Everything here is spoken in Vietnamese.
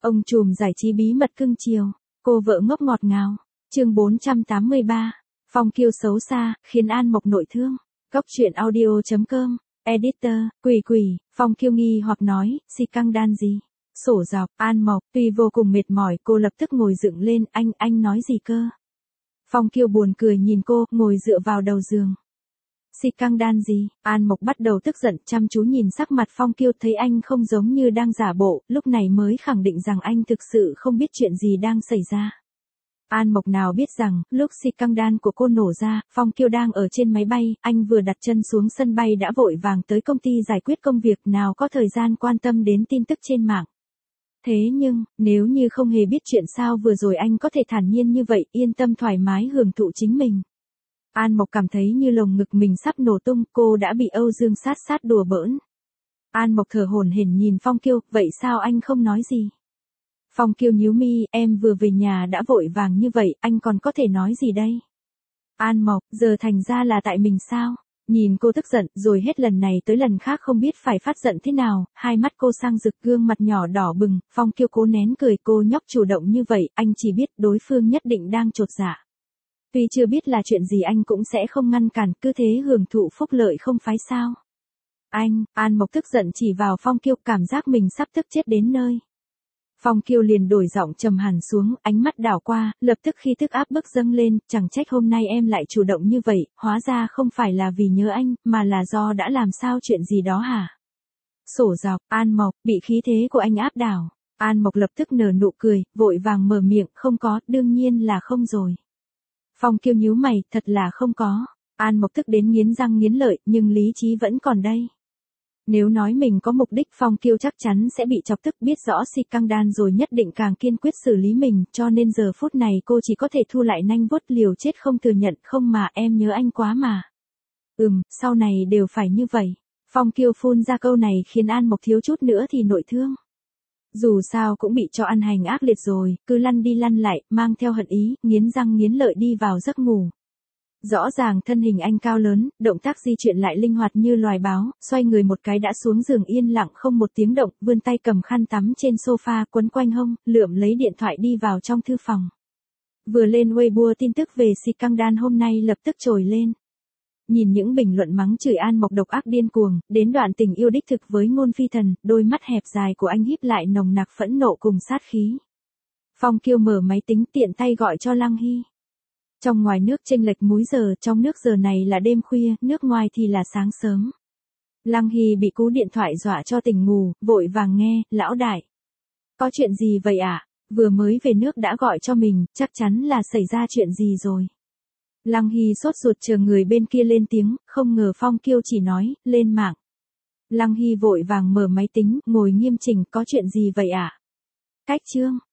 Ông trùm giải trí bí mật cưng chiều, cô vợ ngốc ngọt ngào. Chương 483. Phong Kiêu xấu xa, khiến An Mộc nội thương. Góc truyện audio.com. Editor, Quỷ, Phong Kiêu nghi hoặc nói, xì căng đan gì? Sổ dọc, An Mộc, tuy vô cùng mệt mỏi, cô lập tức ngồi dựng lên, anh nói gì cơ? Phong Kiêu buồn cười nhìn cô, ngồi dựa vào đầu giường. Xì căng đan gì? An Mộc bắt đầu tức giận, chăm chú nhìn sắc mặt Phong Kiêu, thấy anh không giống như đang giả bộ, lúc này mới khẳng định rằng anh thực sự không biết chuyện gì đang xảy ra. An Mộc nào biết rằng, lúc xì căng đan của cô nổ ra, Phong Kiêu đang ở trên máy bay, anh vừa đặt chân xuống sân bay đã vội vàng tới công ty giải quyết công việc, nào có thời gian quan tâm đến tin tức trên mạng. Thế nhưng, nếu như không hề biết chuyện sao vừa rồi anh có thể thản nhiên như vậy, yên tâm thoải mái hưởng thụ chính mình. An Mộc cảm thấy như lồng ngực mình sắp nổ tung, cô đã bị Âu Dương sát đùa bỡn. An Mộc thở hổn hển nhìn Phong Kiêu, vậy sao anh không nói gì? Phong Kiêu nhíu mi, em vừa về nhà đã vội vàng như vậy, anh còn có thể nói gì đây? An Mộc, giờ thành ra là tại mình sao? Nhìn cô tức giận, rồi hết lần này tới lần khác không biết phải phát giận thế nào, hai mắt cô sang rực, gương mặt nhỏ đỏ bừng, Phong Kiêu cố nén cười, cô nhóc chủ động như vậy, anh chỉ biết đối phương nhất định đang chột dạ. Tuy chưa biết là chuyện gì anh cũng sẽ không ngăn cản, cứ thế hưởng thụ phúc lợi không phải sao? Anh, An Mộc tức giận chỉ vào Phong Kiêu, cảm giác mình sắp tức chết đến nơi. Phong Kiêu liền đổi giọng trầm hẳn xuống, ánh mắt đảo qua, lập tức khi tức áp bức dâng lên, chẳng trách hôm nay em lại chủ động như vậy, hóa ra không phải là vì nhớ anh, mà là do đã làm sao chuyện gì đó hả? Sổ dọc, An Mộc, bị khí thế của anh áp đảo. An Mộc lập tức nở nụ cười, vội vàng mở miệng, không có, đương nhiên là không rồi. Phong Kiêu nhíu mày, thật là không có. An Mộc tức đến nghiến răng nghiến lợi, nhưng lý trí vẫn còn đây. Nếu nói mình có mục đích, Phong Kiêu chắc chắn sẽ bị chọc tức, biết rõ xì căng đan rồi nhất định càng kiên quyết xử lý mình, cho nên giờ phút này cô chỉ có thể thu lại nanh vuốt, liều chết không thừa nhận, không mà em nhớ anh quá mà. Sau này đều phải như vậy. Phong Kiêu phun ra câu này khiến An Mộc thiếu chút nữa thì nội thương. Dù sao cũng bị cho ăn hành ác liệt rồi, cứ lăn đi lăn lại, mang theo hận ý, nghiến răng nghiến lợi đi vào giấc ngủ. Rõ ràng thân hình anh cao lớn, động tác di chuyển lại linh hoạt như loài báo, xoay người một cái đã xuống giường yên lặng không một tiếng động, vươn tay cầm khăn tắm trên sofa quấn quanh hông, lượm lấy điện thoại đi vào trong thư phòng. Vừa lên Weibo tin tức về xì căng đan hôm nay lập tức trồi lên. Nhìn những bình luận mắng chửi An Mộc độc ác điên cuồng, đến đoạn tình yêu đích thực với Ngôn Phi Thần, đôi mắt hẹp dài của anh híp lại nồng nặc phẫn nộ cùng sát khí. Phong Kiêu mở máy tính tiện tay gọi cho Lăng Hy. Trong ngoài nước chênh lệch múi giờ, trong nước giờ này là đêm khuya, nước ngoài thì là sáng sớm. Lăng Hy bị cú điện thoại dọa cho tỉnh ngủ, vội vàng nghe, lão đại. Có chuyện gì vậy ạ? Vừa mới về nước đã gọi cho mình, chắc chắn là xảy ra chuyện gì rồi. Lăng Hy sốt ruột chờ người bên kia lên tiếng, không ngờ Phong Kiêu chỉ nói, lên mạng. Lăng Hy vội vàng mở máy tính, ngồi nghiêm chỉnh, có chuyện gì vậy ạ? Cách chương.